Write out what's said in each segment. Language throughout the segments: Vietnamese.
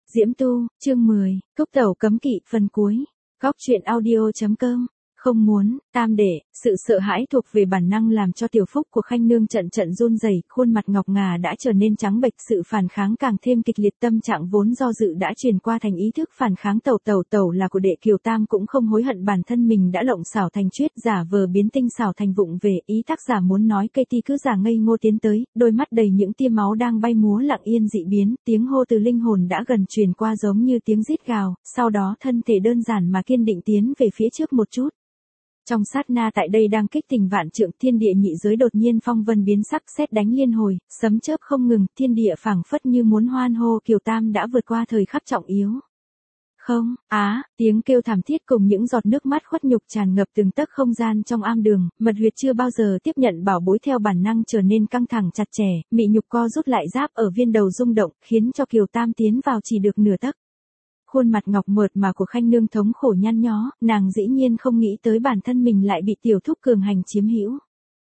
Diễm Tu, chương 10, Thúc Tẩu cấm kỵ, phần cuối. Góc truyện audio.com. Không muốn, tam đệ, sự sợ hãi thuộc về bản năng làm cho tiểu phúc của Khanh Nương trận trận run rẩy, khuôn mặt ngọc ngà đã trở nên trắng bệch, sự phản kháng càng thêm kịch liệt, tâm trạng vốn do dự đã chuyển qua thành ý thức phản kháng. Tẩu là của đệ Kiều Tam cũng không hối hận bản thân mình đã lộng xảo thành chuyết, giả vờ biến tinh xảo thành vụng về, ý tác giả muốn nói cây ti cứ giả ngây ngô tiến tới, đôi mắt đầy những tia máu đang bay múa lặng yên dị biến, tiếng hô từ linh hồn đã gần truyền qua giống như tiếng rít gào, sau đó thân thể đơn giản mà kiên định tiến về phía trước một chút. Trong sát na tại đây đang kích tình vạn trượng, thiên địa nhị giới đột nhiên phong vân biến sắc, sét đánh liên hồi, sấm chớp không ngừng, thiên địa phảng phất như muốn hoan hô, Kiều Tam đã vượt qua thời khắc trọng yếu. Không, tiếng kêu thảm thiết cùng những giọt nước mắt khuất nhục tràn ngập từng tấc không gian trong am đường, mật huyệt chưa bao giờ tiếp nhận bảo bối theo bản năng trở nên căng thẳng chặt chẽ, mị nhục co rút lại giáp ở viên đầu rung động, khiến cho Kiều Tam tiến vào chỉ được nửa tấc. Khuôn mặt ngọc mượt mà của Khanh Nương thống khổ nhăn nhó, nàng dĩ nhiên không nghĩ tới bản thân mình lại bị tiểu thúc cường hành chiếm hữu.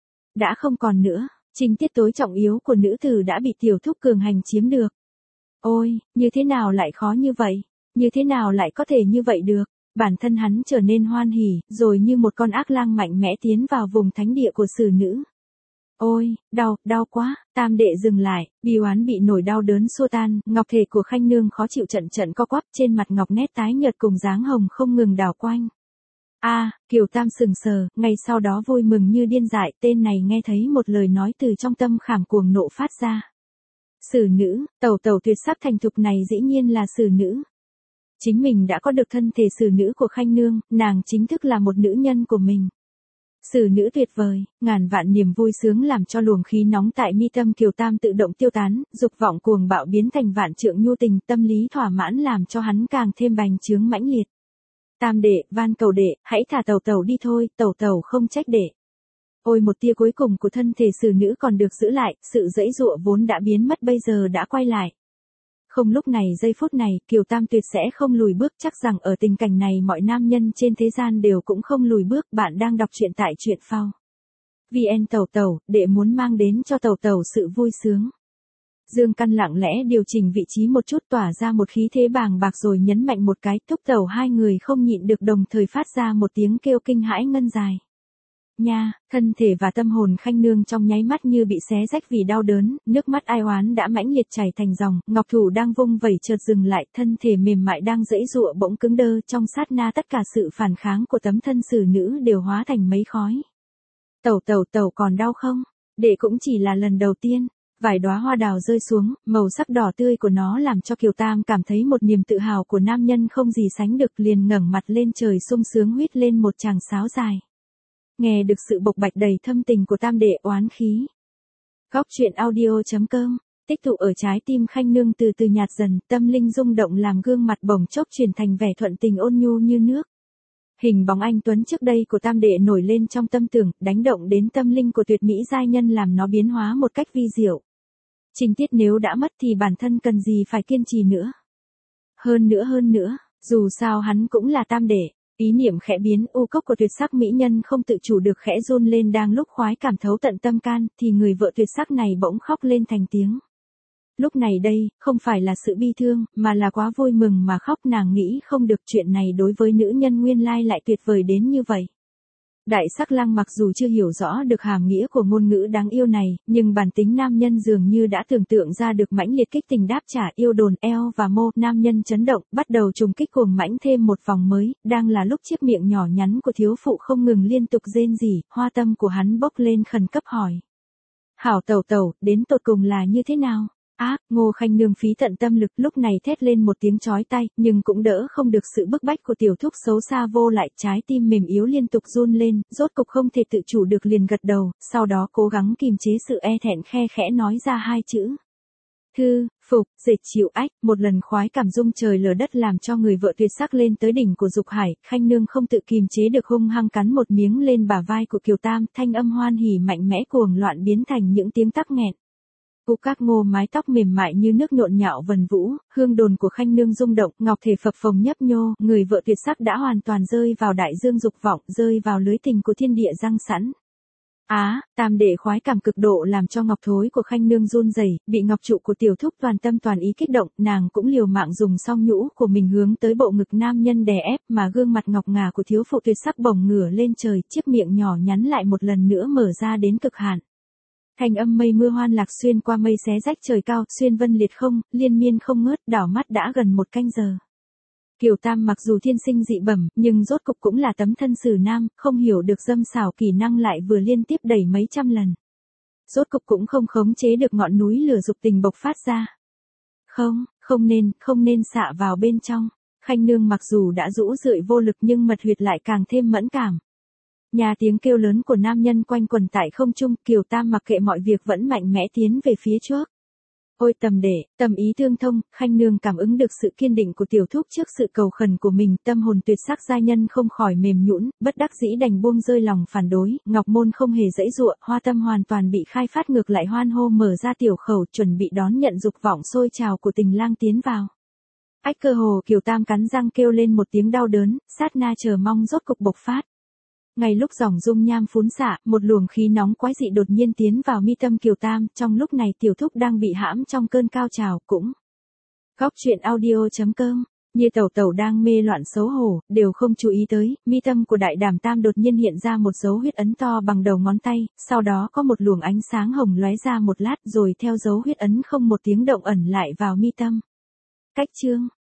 Đã không còn nữa, tình tiết tối trọng yếu của nữ tử đã bị tiểu thúc cường hành chiếm được. Ôi, như thế nào lại khó như vậy? Như thế nào lại có thể như vậy được? Bản thân hắn trở nên hoan hỉ, rồi như một con ác lang mạnh mẽ tiến vào vùng thánh địa của xử nữ. Ôi, đau quá, tam đệ dừng lại, bi oán bị nổi đau đớn xua tan, ngọc thể của Khanh Nương khó chịu trận co quắp, trên mặt ngọc nét tái nhợt cùng dáng hồng không ngừng đảo quanh. Kiều Tam sừng sờ, ngay sau đó vui mừng như điên dại, tên này nghe thấy một lời nói từ trong tâm khảm cuồng nộ phát ra. Xử nữ, tẩu tuyệt sắc thành thục này dĩ nhiên là xử nữ. Chính mình đã có được thân thể xử nữ của Khanh Nương, nàng chính thức là một nữ nhân của mình. Xử nữ tuyệt vời, ngàn vạn niềm vui sướng làm cho luồng khí nóng tại mi tâm Kiều Tam tự động tiêu tán, dục vọng cuồng bạo biến thành vạn trượng nhu tình, tâm lý thỏa mãn làm cho hắn càng thêm bành trướng mãnh liệt. Tam đệ, van cầu đệ, hãy thả tẩu đi thôi, tẩu không trách đệ. Ôi, một tia cuối cùng của thân thể xử nữ còn được giữ lại, sự giãy giụa vốn đã biến mất bây giờ đã quay lại. Không, lúc này giây phút này, Kiều Tam tuyệt sẽ không lùi bước, chắc rằng ở tình cảnh này mọi nam nhân trên thế gian đều cũng không lùi bước. Bạn đang đọc truyện tại truyện phao VN. Tẩu, đệ muốn mang đến cho tẩu sự vui sướng. Dương Căn lặng lẽ điều chỉnh vị trí một chút, tỏa ra một khí thế bàng bạc rồi nhấn mạnh một cái, thúc tẩu hai người không nhịn được đồng thời phát ra một tiếng kêu kinh hãi ngân dài. Nha, thân thể và tâm hồn Khanh Nương trong nháy mắt như bị xé rách vì đau đớn, nước mắt ai oán đã mãnh liệt chảy thành dòng, ngọc thủ đang vung vẩy chợt dừng lại, thân thể mềm mại đang giãy giụa bỗng cứng đơ, trong sát na tất cả sự phản kháng của tấm thân xử nữ đều hóa thành mấy khói. Tẩu còn đau không? Đệ cũng chỉ là lần đầu tiên. Vài đóa hoa đào rơi xuống, màu sắc đỏ tươi của nó làm cho Kiều Tam cảm thấy một niềm tự hào của nam nhân không gì sánh được, liền ngẩng mặt lên trời sung sướng huýt lên một tràng sáo dài. Nghe được sự bộc bạch đầy thâm tình của tam đệ, oán khí. Góc truyện audio.com. Tích tụ ở trái tim Khanh Nương từ từ nhạt dần, tâm linh rung động làm gương mặt bỗng chốc chuyển thành vẻ thuận tình ôn nhu như nước. Hình bóng anh tuấn trước đây của tam đệ nổi lên trong tâm tưởng, đánh động đến tâm linh của tuyệt mỹ giai nhân làm nó biến hóa một cách vi diệu.情tiết nếu đã mất thì bản thân cần gì phải kiên trì nữa. Hơn nữa, dù sao hắn cũng là tam đệ. Ý niệm khẽ biến, u cốc của tuyệt sắc mỹ nhân không tự chủ được khẽ run lên, đang lúc khoái cảm thấu tận tâm can, thì người vợ tuyệt sắc này bỗng khóc lên thành tiếng. Lúc này đây, không phải là sự bi thương, mà là quá vui mừng mà khóc, nàng nghĩ không được chuyện này đối với nữ nhân nguyên lai lại tuyệt vời đến như vậy. Đại sắc lang mặc dù chưa hiểu rõ được hàm nghĩa của ngôn ngữ đáng yêu này, nhưng bản tính nam nhân dường như đã tưởng tượng ra được mãnh liệt kích tình đáp trả, yêu đồn eo và mô, nam nhân chấn động, bắt đầu trùng kích cuồng mãnh thêm một vòng mới, đang là lúc chiếc miệng nhỏ nhắn của thiếu phụ không ngừng liên tục rên rỉ, hoa tâm của hắn bốc lên khẩn cấp hỏi. Hảo tẩu, đến tột cùng là như thế nào? Ngô Khanh Nương phí tận tâm lực lúc này thét lên một tiếng chói tai, nhưng cũng đỡ không được sự bức bách của tiểu thúc xấu xa vô lại, trái tim mềm yếu liên tục run lên, rốt cục không thể tự chủ được liền gật đầu, sau đó cố gắng kìm chế sự e thẹn, khe khẽ nói ra hai chữ. Phục, dịch chịu ách, một lần khoái cảm rung trời lở đất làm cho người vợ tuyệt sắc lên tới đỉnh của dục hải, Khanh Nương không tự kìm chế được hung hăng cắn một miếng lên bả vai của Kiều Tam, thanh âm hoan hỉ mạnh mẽ cuồng loạn biến thành những tiếng tắc nghẹn. Các ngô mái tóc mềm mại như nước nhộn nhạo vần vũ, hương đồn của Khanh Nương rung động, ngọc thể phập phồng nhấp nhô, người vợ tuyệt sắc đã hoàn toàn rơi vào đại dương dục vọng, rơi vào lưới tình của thiên địa giăng sẵn. Tam đệ khoái cảm cực độ làm cho ngọc thối của khanh nương run rẩy, bị ngọc trụ của tiểu thúc toàn tâm toàn ý kích động, nàng cũng liều mạng dùng song nhũ của mình hướng tới bộ ngực nam nhân đè ép, mà gương mặt ngọc ngà của thiếu phụ tuyệt sắc bồng ngửa lên trời, chiếc miệng nhỏ nhắn lại một lần nữa mở ra đến cực hạn. Thanh âm mây mưa hoan lạc xuyên qua mây xé rách trời cao, xuyên vân liệt không, liên miên không ngớt, đảo mắt đã gần 1 canh giờ. Kiều Tam mặc dù thiên sinh dị bẩm, nhưng rốt cục cũng là tấm thân xử nam, không hiểu được dâm xảo kỳ năng lại vừa liên tiếp đẩy mấy trăm lần. Rốt cục cũng không khống chế được ngọn núi lửa dục tình bộc phát ra. Không nên xạ vào bên trong. Khanh nương mặc dù đã rũ rượi vô lực nhưng mật huyệt lại càng thêm mẫn cảm. Nhà tiếng kêu lớn của nam nhân quanh quần tại không trung, Kiều Tam mặc kệ mọi việc vẫn mạnh mẽ tiến về phía trước. Ôi tầm đệ, tầm ý tương thông, khanh nương cảm ứng được sự kiên định của tiểu thúc trước sự cầu khẩn của mình, tâm hồn tuyệt sắc giai nhân không khỏi mềm nhũn, bất đắc dĩ đành buông rơi lòng phản đối, ngọc môn không hề dãy dụa, hoa tâm hoàn toàn bị khai phát ngược lại hoan hô mở ra tiểu khẩu, chuẩn bị đón nhận dục vọng sôi trào của tình lang tiến vào. Ách cơ hồ Kiều Tam cắn răng kêu lên một tiếng đau đớn, sát na chờ mong rốt cục bộc phát. Ngay lúc dòng dung nham phún xạ, một luồng khí nóng quái dị đột nhiên tiến vào mi tâm Kiều Tam, trong lúc này tiểu thúc đang bị hãm trong cơn cao trào cũng. Góc truyện audio.com, như tẩu tẩu đang mê loạn xấu hổ, đều không chú ý tới, mi tâm của đại đảm tam đột nhiên hiện ra một dấu huyết ấn to bằng đầu ngón tay, sau đó có một luồng ánh sáng hồng lóe ra một lát rồi theo dấu huyết ấn không một tiếng động ẩn lại vào mi tâm. Cách chương.